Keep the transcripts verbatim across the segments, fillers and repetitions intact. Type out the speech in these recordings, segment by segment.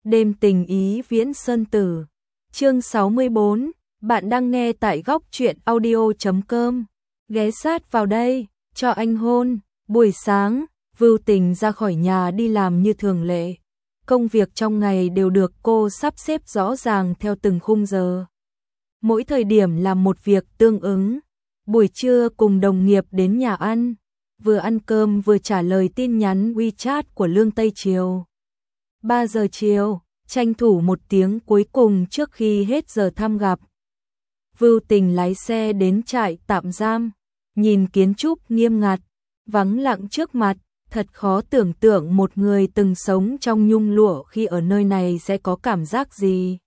Đêm tình ý Viễn Sơn Tử. Chương sáu mươi bốn, bạn đang nghe tại góc truyện audio chấm com. Ghé sát vào đây, cho anh hôn. Buổi sáng, Vưu Tình ra khỏi nhà đi làm như thường lệ. Công việc trong ngày đều được cô sắp xếp rõ ràng theo từng khung giờ. Mỗi thời điểm làm một việc tương ứng. Buổi trưa cùng đồng nghiệp đến nhà ăn, vừa ăn cơm vừa trả lời tin nhắn WeChat của Lương Tây Triều. ba giờ chiều, tranh thủ một tiếng cuối cùng trước khi hết giờ thăm gặp. Vưu Tình lái xe đến trại tạm giam, nhìn kiến trúc nghiêm ngặt, vắng lặng trước mặt, thật khó tưởng tượng một người từng sống trong nhung lụa khi ở nơi này sẽ có cảm giác gì.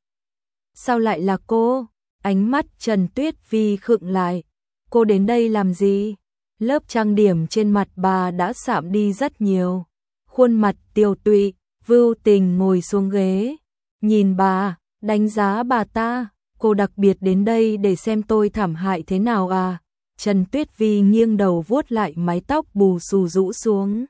Sao lại là cô? Ánh mắt Trần Tuyết Vi khựng lại. Cô đến đây làm gì? Lớp trang điểm trên mặt bà đã sạm đi rất nhiều. Khuôn mặt tiều tụy, Vưu Tình ngồi xuống ghế, nhìn bà, đánh giá bà ta. Cô đặc biệt đến đây để xem tôi thảm hại thế nào à? Trần Tuyết Vi nghiêng đầu vuốt lại mái tóc bù xù rũ xuống.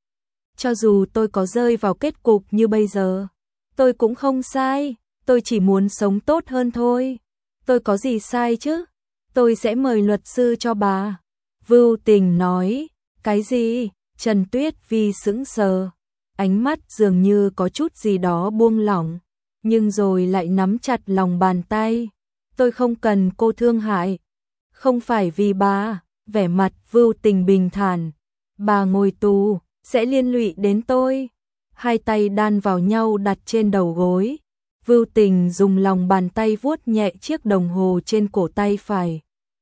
Cho dù tôi có rơi vào kết cục như bây giờ, tôi cũng không sai, tôi chỉ muốn sống tốt hơn thôi. Tôi có gì sai chứ? Tôi sẽ mời luật sư cho bà. Vưu Tình nói. Cái gì? Trần Tuyết Vi sững sờ. Ánh mắt dường như có chút gì đó buông lỏng, nhưng rồi lại nắm chặt lòng bàn tay. Tôi không cần cô thương hại. Không phải vì bà. Vẻ mặt Vưu Tình bình thản. Bà ngồi tù, sẽ liên lụy đến tôi. Hai tay đan vào nhau đặt trên đầu gối. Vưu Tình dùng lòng bàn tay vuốt nhẹ chiếc đồng hồ trên cổ tay phải.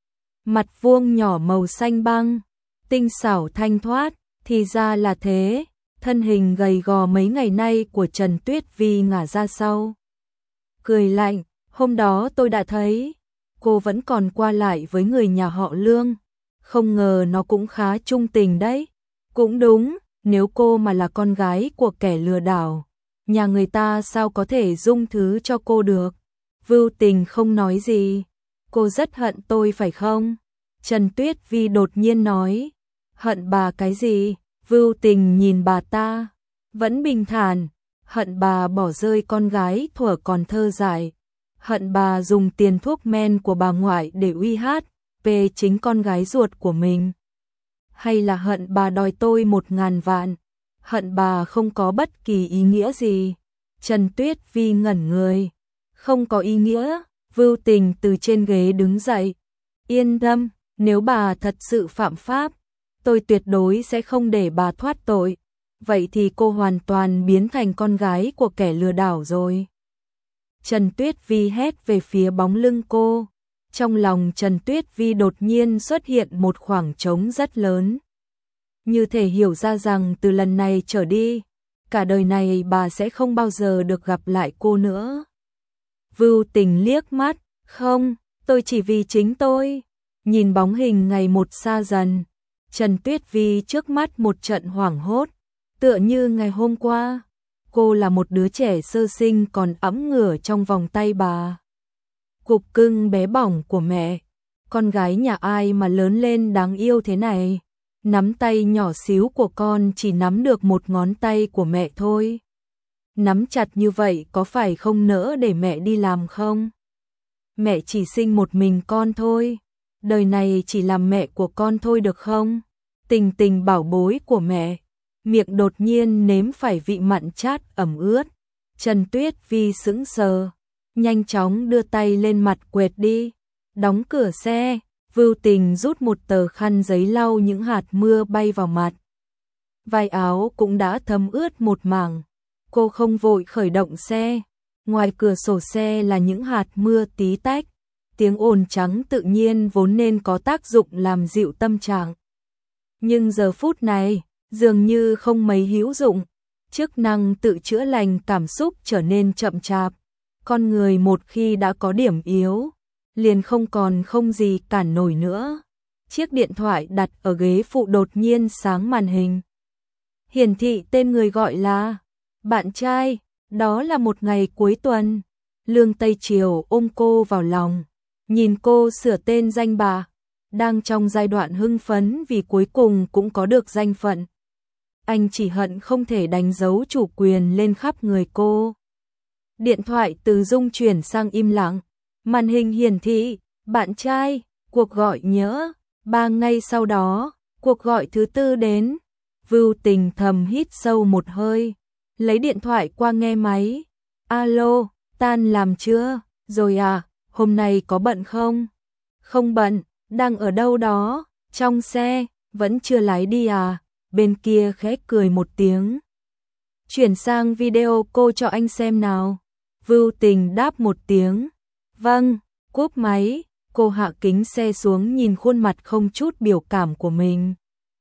Mặt vuông nhỏ màu xanh băng, tinh xảo thanh thoát, thì ra là thế. Thân hình gầy gò mấy ngày nay của Trần Tuyết Vi ngả ra sau. Cười lạnh, hôm đó tôi đã thấy, cô vẫn còn qua lại với người nhà họ Lương. Không ngờ nó cũng khá trung tình đấy. Cũng đúng, nếu cô mà là con gái của kẻ lừa đảo, nhà người ta sao có thể dung thứ cho cô được. Vưu Tình không nói gì. Cô rất hận tôi phải không? Trần Tuyết Vi đột nhiên nói. Hận bà cái gì? Vưu Tình nhìn bà ta, vẫn bình thản. Hận bà bỏ rơi con gái thuở còn thơ dại. Hận bà dùng tiền thuốc men của bà ngoại để uy hát về chính con gái ruột của mình. Hay là hận bà đòi tôi một ngàn vạn? Hận bà không có bất kỳ ý nghĩa gì. Trần Tuyết Vi ngẩn người. Không có ý nghĩa. Vưu Tình từ trên ghế đứng dậy. Yên tâm, nếu bà thật sự phạm pháp, tôi tuyệt đối sẽ không để bà thoát tội. Vậy thì cô hoàn toàn biến thành con gái của kẻ lừa đảo rồi. Trần Tuyết Vi hét về phía bóng lưng cô. Trong lòng Trần Tuyết Vi đột nhiên xuất hiện một khoảng trống rất lớn. Như thể hiểu ra rằng từ lần này trở đi, cả đời này bà sẽ không bao giờ được gặp lại cô nữa. Vưu Tình liếc mắt, không, tôi chỉ vì chính tôi. Nhìn bóng hình ngày một xa dần, Trần Tuyết Vi trước mắt một trận hoảng hốt, tựa như ngày hôm qua, cô là một đứa trẻ sơ sinh còn ẵm ngửa trong vòng tay bà. Cục cưng bé bỏng của mẹ, con gái nhà ai mà lớn lên đáng yêu thế này, nắm tay nhỏ xíu của con chỉ nắm được một ngón tay của mẹ thôi. Nắm chặt như vậy có phải không nỡ để mẹ đi làm không? Mẹ chỉ sinh một mình con thôi, đời này chỉ làm mẹ của con thôi được không? Tình Tình bảo bối của mẹ, miệng đột nhiên nếm phải vị mặn chát ẩm ướt. Trần Tuyết Vi sững sờ, nhanh chóng đưa tay lên mặt quệt đi. Đóng cửa xe, Vưu Tình rút một tờ khăn giấy lau những hạt mưa bay vào mặt. Vai áo cũng đã thấm ướt một mảng. Cô không vội khởi động xe. Ngoài cửa sổ xe là những hạt mưa tí tách. Tiếng ồn trắng tự nhiên vốn nên có tác dụng làm dịu tâm trạng. Nhưng giờ phút này, dường như không mấy hữu dụng. Chức năng tự chữa lành cảm xúc trở nên chậm chạp. Con người một khi đã có điểm yếu, liền không còn không gì cản nổi nữa. Chiếc điện thoại đặt ở ghế phụ đột nhiên sáng màn hình. Hiển thị tên người gọi là bạn trai. Đó là một ngày cuối tuần. Lương Tây Triều ôm cô vào lòng, nhìn cô sửa tên danh bà, đang trong giai đoạn hưng phấn vì cuối cùng cũng có được danh phận. Anh chỉ hận không thể đánh dấu chủ quyền lên khắp người cô. Điện thoại từ rung chuyển sang im lặng. Màn hình hiển thị, bạn trai, cuộc gọi nhỡ. Ba ngày sau đó, cuộc gọi thứ tư đến. Vưu Tình thầm hít sâu một hơi, lấy điện thoại qua nghe máy. Alo, tan làm chưa? Rồi à, hôm nay có bận không? Không bận, đang ở đâu đó? Trong xe, vẫn chưa lái đi à? Bên kia khẽ cười một tiếng. Chuyển sang video cô cho anh xem nào. Vưu Tình đáp một tiếng. Vâng, cúp máy, cô hạ kính xe xuống nhìn khuôn mặt không chút biểu cảm của mình.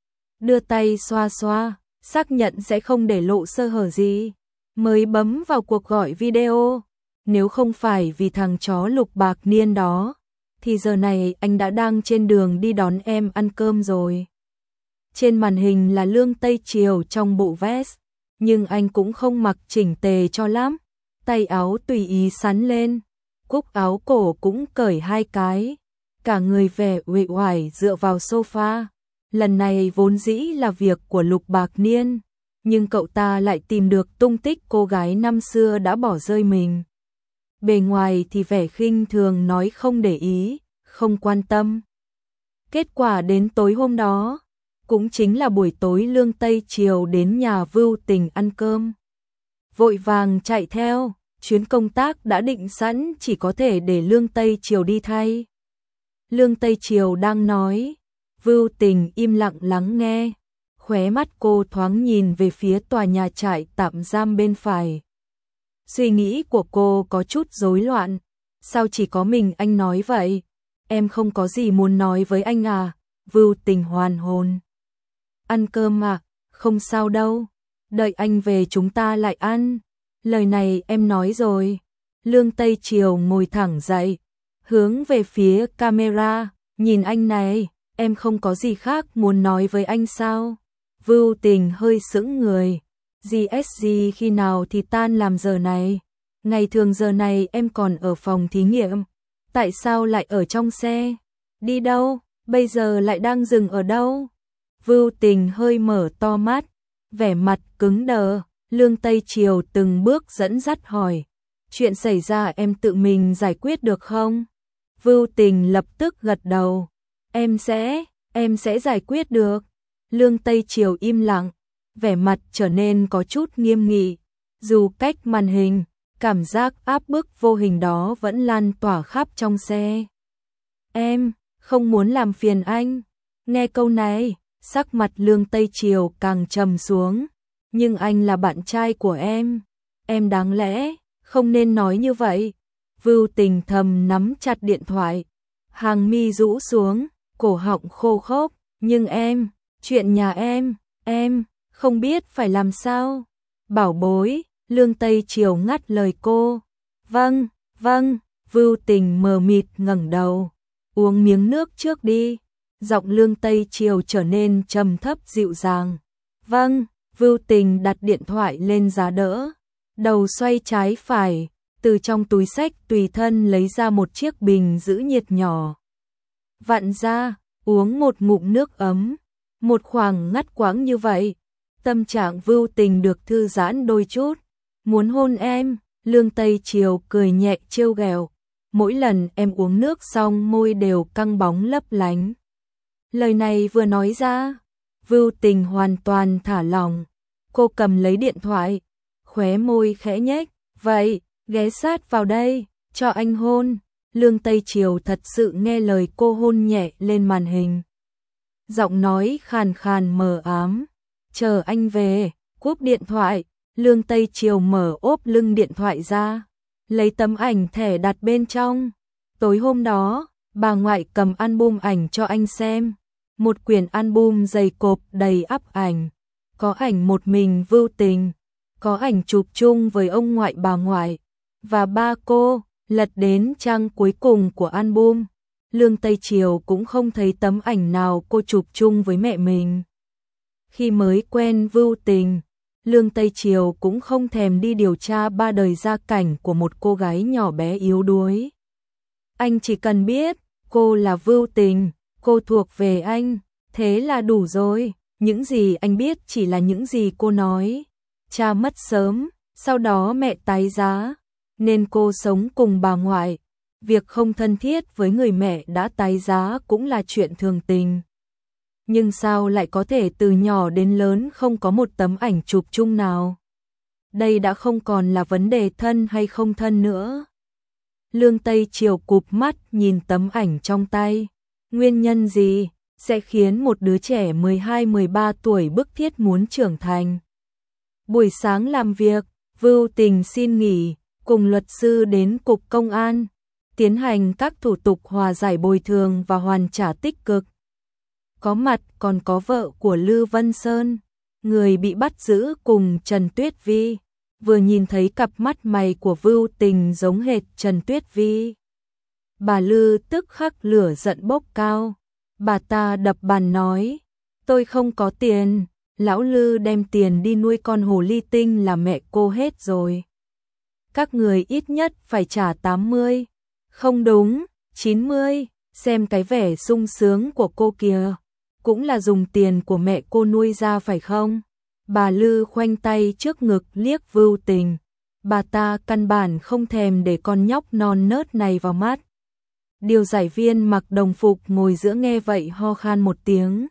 Đưa tay xoa xoa, xác nhận sẽ không để lộ sơ hở gì. Mới bấm vào cuộc gọi video. Nếu không phải vì thằng chó Lục Bạc Niên đó, thì giờ này anh đã đang trên đường đi đón em ăn cơm rồi. Trên màn hình là Lương Tây Triều trong bộ vest, nhưng anh cũng không mặc chỉnh tề cho lắm. Tay áo tùy ý sắn lên, cúc áo cổ cũng cởi hai cái. Cả người vẻ uể oải dựa vào sofa. Lần này vốn dĩ là việc của Lục Bạc Niên, nhưng cậu ta lại tìm được tung tích cô gái năm xưa đã bỏ rơi mình. Bề ngoài thì vẻ khinh thường nói không để ý, không quan tâm. Kết quả đến tối hôm đó, cũng chính là buổi tối Lương Tây Triều đến nhà Vưu Tình ăn cơm. Vội vàng chạy theo, chuyến công tác đã định sẵn chỉ có thể để Lương Tây Triều đi thay. Lương Tây Triều đang nói, Vưu Tình im lặng lắng nghe, khóe mắt cô thoáng nhìn về phía tòa nhà trại tạm giam bên phải. Suy nghĩ của cô có chút rối loạn, sao chỉ có mình anh nói vậy? Em không có gì muốn nói với anh à? Vưu Tình hoàn hồn. Ăn cơm à? Không sao đâu, đợi anh về chúng ta lại ăn. Lời này em nói rồi. Lương Tây Triều ngồi thẳng dậy, hướng về phía camera, nhìn anh này, em không có gì khác muốn nói với anh sao? Vưu Tình hơi sững người. giê ét giê khi nào thì tan làm giờ này? Ngày thường giờ này em còn ở phòng thí nghiệm. Tại sao lại ở trong xe? Đi đâu? Bây giờ lại đang dừng ở đâu? Vưu Tình hơi mở to mắt, vẻ mặt cứng đờ. Lương Tây Triều từng bước dẫn dắt hỏi, chuyện xảy ra em tự mình giải quyết được không? Vưu Tình lập tức gật đầu, em sẽ, em sẽ giải quyết được. Lương Tây Triều im lặng, vẻ mặt trở nên có chút nghiêm nghị. Dù cách màn hình, cảm giác áp bức vô hình đó vẫn lan tỏa khắp trong xe. Em không muốn làm phiền anh. Nghe câu này, sắc mặt Lương Tây Triều càng trầm xuống. Nhưng anh là bạn trai của em, em đáng lẽ không nên nói như vậy. Vưu Tình thầm nắm chặt điện thoại, hàng mi rũ xuống, cổ họng khô khốc. Nhưng em, chuyện nhà em, em không biết phải làm sao. Bảo bối, Lương Tây Triều ngắt lời cô. Vâng, vâng. Vưu Tình mờ mịt ngẩng đầu, uống miếng nước trước đi. Giọng Lương Tây Triều trở nên trầm thấp dịu dàng. Vâng. Vưu Tình đặt điện thoại lên giá đỡ, đầu xoay trái phải, từ trong túi xách tùy thân lấy ra một chiếc bình giữ nhiệt nhỏ. Vặn ra, uống một ngụm nước ấm, một khoảng ngắt quãng như vậy. Tâm trạng Vưu Tình được thư giãn đôi chút. Muốn hôn em? Lương Tây Triều cười nhẹ trêu ghẹo. Mỗi lần em uống nước xong môi đều căng bóng lấp lánh. Lời này vừa nói ra, Vưu Tình hoàn toàn thả lỏng. Cô cầm lấy điện thoại, khóe môi khẽ nhếch. Vậy, ghé sát vào đây, cho anh hôn. Lương Tây Triều thật sự nghe lời cô hôn nhẹ lên màn hình. Giọng nói khàn khàn mờ ám. Chờ anh về. Cúp điện thoại, Lương Tây Triều mở ốp lưng điện thoại ra, lấy tấm ảnh thẻ đặt bên trong. Tối hôm đó, bà ngoại cầm album ảnh cho anh xem. Một quyển album dày cộp đầy ắp ảnh. Có ảnh một mình Vưu Tình, có ảnh chụp chung với ông ngoại bà ngoại và ba cô. Lật đến trang cuối cùng của album, Lương Tây Triều cũng không thấy tấm ảnh nào cô chụp chung với mẹ mình. Khi mới quen Vưu Tình, Lương Tây Triều cũng không thèm đi điều tra ba đời gia cảnh của một cô gái nhỏ bé yếu đuối. Anh chỉ cần biết cô là Vưu Tình, cô thuộc về anh, thế là đủ rồi. Những gì anh biết chỉ là những gì cô nói. Cha mất sớm, sau đó mẹ tái giá. nên cô sống cùng bà ngoại. Việc không thân thiết với người mẹ đã tái giá cũng là chuyện thường tình. Nhưng sao lại có thể từ nhỏ đến lớn không có một tấm ảnh chụp chung nào? Đây đã không còn là vấn đề thân hay không thân nữa. Lương Tây Triều cụp mắt nhìn tấm ảnh trong tay. Nguyên nhân gì sẽ khiến một đứa trẻ mười hai mười ba tuổi bức thiết muốn trưởng thành? Buổi sáng làm việc, Vưu Tình xin nghỉ, cùng luật sư đến cục công an, tiến hành các thủ tục hòa giải bồi thường và hoàn trả tích cực. Có mặt còn có vợ của Lư Vân Sơn, người bị bắt giữ cùng Trần Tuyết Vi. Vừa nhìn thấy cặp mắt mày của Vưu Tình giống hệt Trần Tuyết Vi, bà Lư tức khắc lửa giận bốc cao. Bà ta đập bàn nói, tôi không có tiền, lão Lư đem tiền đi nuôi con hồ ly tinh là mẹ cô hết rồi. Các người ít nhất phải trả tám mươi, không đúng, chín mươi, xem cái vẻ sung sướng của cô kìa, cũng là dùng tiền của mẹ cô nuôi ra phải không? Bà Lư khoanh tay trước ngực liếc Vưu Tình, bà ta căn bản không thèm để con nhóc non nớt này vào mắt. Điều giải viên mặc đồng phục ngồi giữa nghe vậy ho khan một tiếng,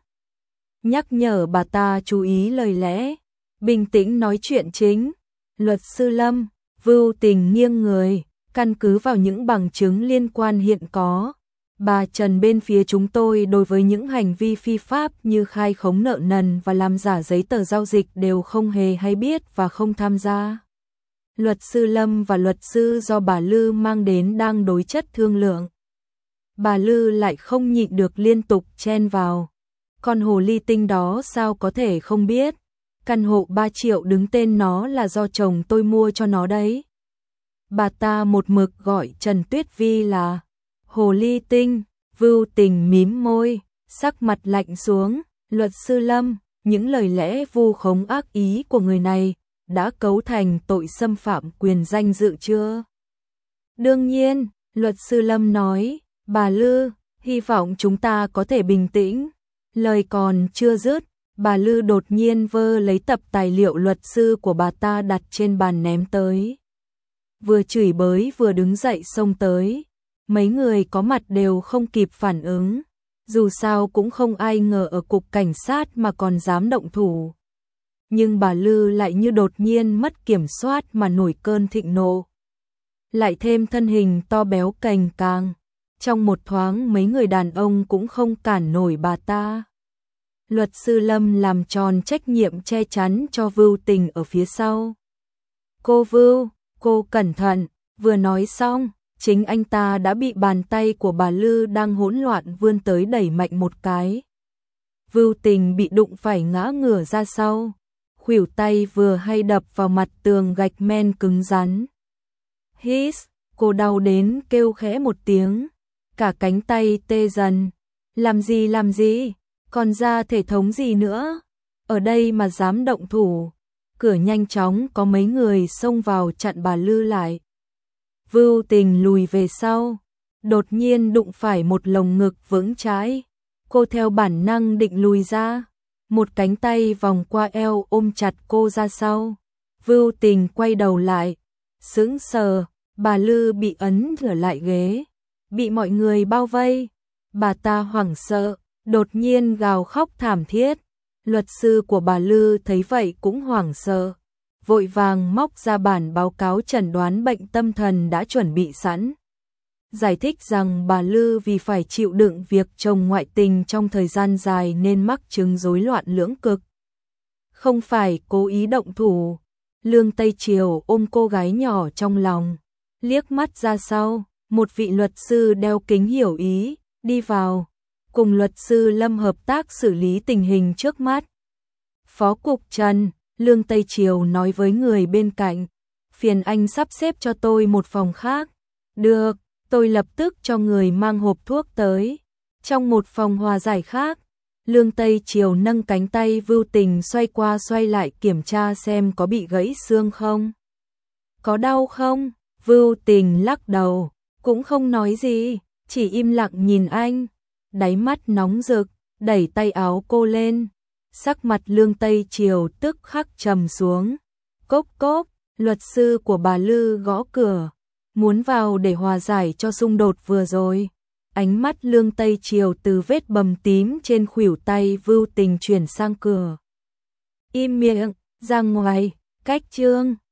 nhắc nhở bà ta chú ý lời lẽ, bình tĩnh nói chuyện chính. Luật sư Lâm, Vưu Tình nghiêng người, căn cứ vào những bằng chứng liên quan hiện có, bà Trần bên phía chúng tôi đối với những hành vi phi pháp như khai khống nợ nần và làm giả giấy tờ giao dịch đều không hề hay biết và không tham gia. Luật sư Lâm và luật sư do bà Lư mang đến đang đối chất thương lượng. Bà Lư lại không nhịn được liên tục chen vào. Con hồ ly tinh đó sao có thể không biết? Căn hộ ba triệu đứng tên nó là do chồng tôi mua cho nó đấy. Bà ta một mực gọi Trần Tuyết Vi là hồ ly tinh. Vưu Tình mím môi, sắc mặt lạnh xuống. Luật sư Lâm, những lời lẽ vu khống ác ý của người này đã cấu thành tội xâm phạm quyền danh dự chưa? Đương nhiên, luật sư Lâm nói. Bà Lư, hy vọng chúng ta có thể bình tĩnh. Lời còn chưa dứt, bà Lư đột nhiên vơ lấy tập tài liệu luật sư của bà ta đặt trên bàn ném tới. Vừa chửi bới vừa đứng dậy xông tới. Mấy người có mặt đều không kịp phản ứng. Dù sao cũng không ai ngờ ở cục cảnh sát mà còn dám động thủ. Nhưng bà Lư lại như đột nhiên mất kiểm soát mà nổi cơn thịnh nộ. Lại thêm thân hình to béo cành càng. Trong một thoáng mấy người đàn ông cũng không cản nổi bà ta. Luật sư Lâm làm tròn trách nhiệm che chắn cho Vưu Tình ở phía sau. Cô Vưu, cô cẩn thận, vừa nói xong, chính anh ta đã bị bàn tay của bà Lư đang hỗn loạn vươn tới đẩy mạnh một cái. Vưu Tình bị đụng phải ngã ngửa ra sau, khuỷu tay vừa hay đập vào mặt tường gạch men cứng rắn. Hít, cô đau đến kêu khẽ một tiếng. Cả cánh tay tê dần. Làm gì làm gì, còn ra thể thống gì nữa, ở đây mà dám động thủ. Cửa nhanh chóng có mấy người xông vào chặn bà Lư lại. Vưu Tình lùi về sau, đột nhiên đụng phải một lồng ngực vững chãi. Cô theo bản năng định lùi ra, một cánh tay vòng qua eo ôm chặt cô ra sau. Vưu Tình quay đầu lại, sững sờ, bà Lư bị ấn trở lại ghế. Bị mọi người bao vây, bà ta hoảng sợ, đột nhiên gào khóc thảm thiết. Luật sư của bà Lư thấy vậy cũng hoảng sợ, vội vàng móc ra bản báo cáo chẩn đoán bệnh tâm thần đã chuẩn bị sẵn. Giải thích rằng bà Lư vì phải chịu đựng việc chồng ngoại tình trong thời gian dài nên mắc chứng rối loạn lưỡng cực. Không phải cố ý động thủ. Lương Tây Triều ôm cô gái nhỏ trong lòng, liếc mắt ra sau. Một vị luật sư đeo kính hiểu ý, đi vào, cùng luật sư Lâm hợp tác xử lý tình hình trước mắt. Phó cục Trần, Lương Tây Triều nói với người bên cạnh, phiền anh sắp xếp cho tôi một phòng khác. Được, tôi lập tức cho người mang hộp thuốc tới. Trong một phòng hòa giải khác, Lương Tây Triều nâng cánh tay Vưu Tình xoay qua xoay lại kiểm tra xem có bị gãy xương không. Có đau không? Vưu Tình lắc đầu. Cũng không nói gì, chỉ im lặng nhìn anh, đáy mắt nóng rực, đẩy tay áo cô lên. Sắc mặt Lương Tây Triều tức khắc trầm xuống. Cốc cốc, luật sư của bà Lư gõ cửa, muốn vào để hòa giải cho xung đột vừa rồi. Ánh mắt Lương Tây Triều từ vết bầm tím trên khuỷu tay vưu tình chuyển sang cửa. Im miệng, ra ngoài, cách chương.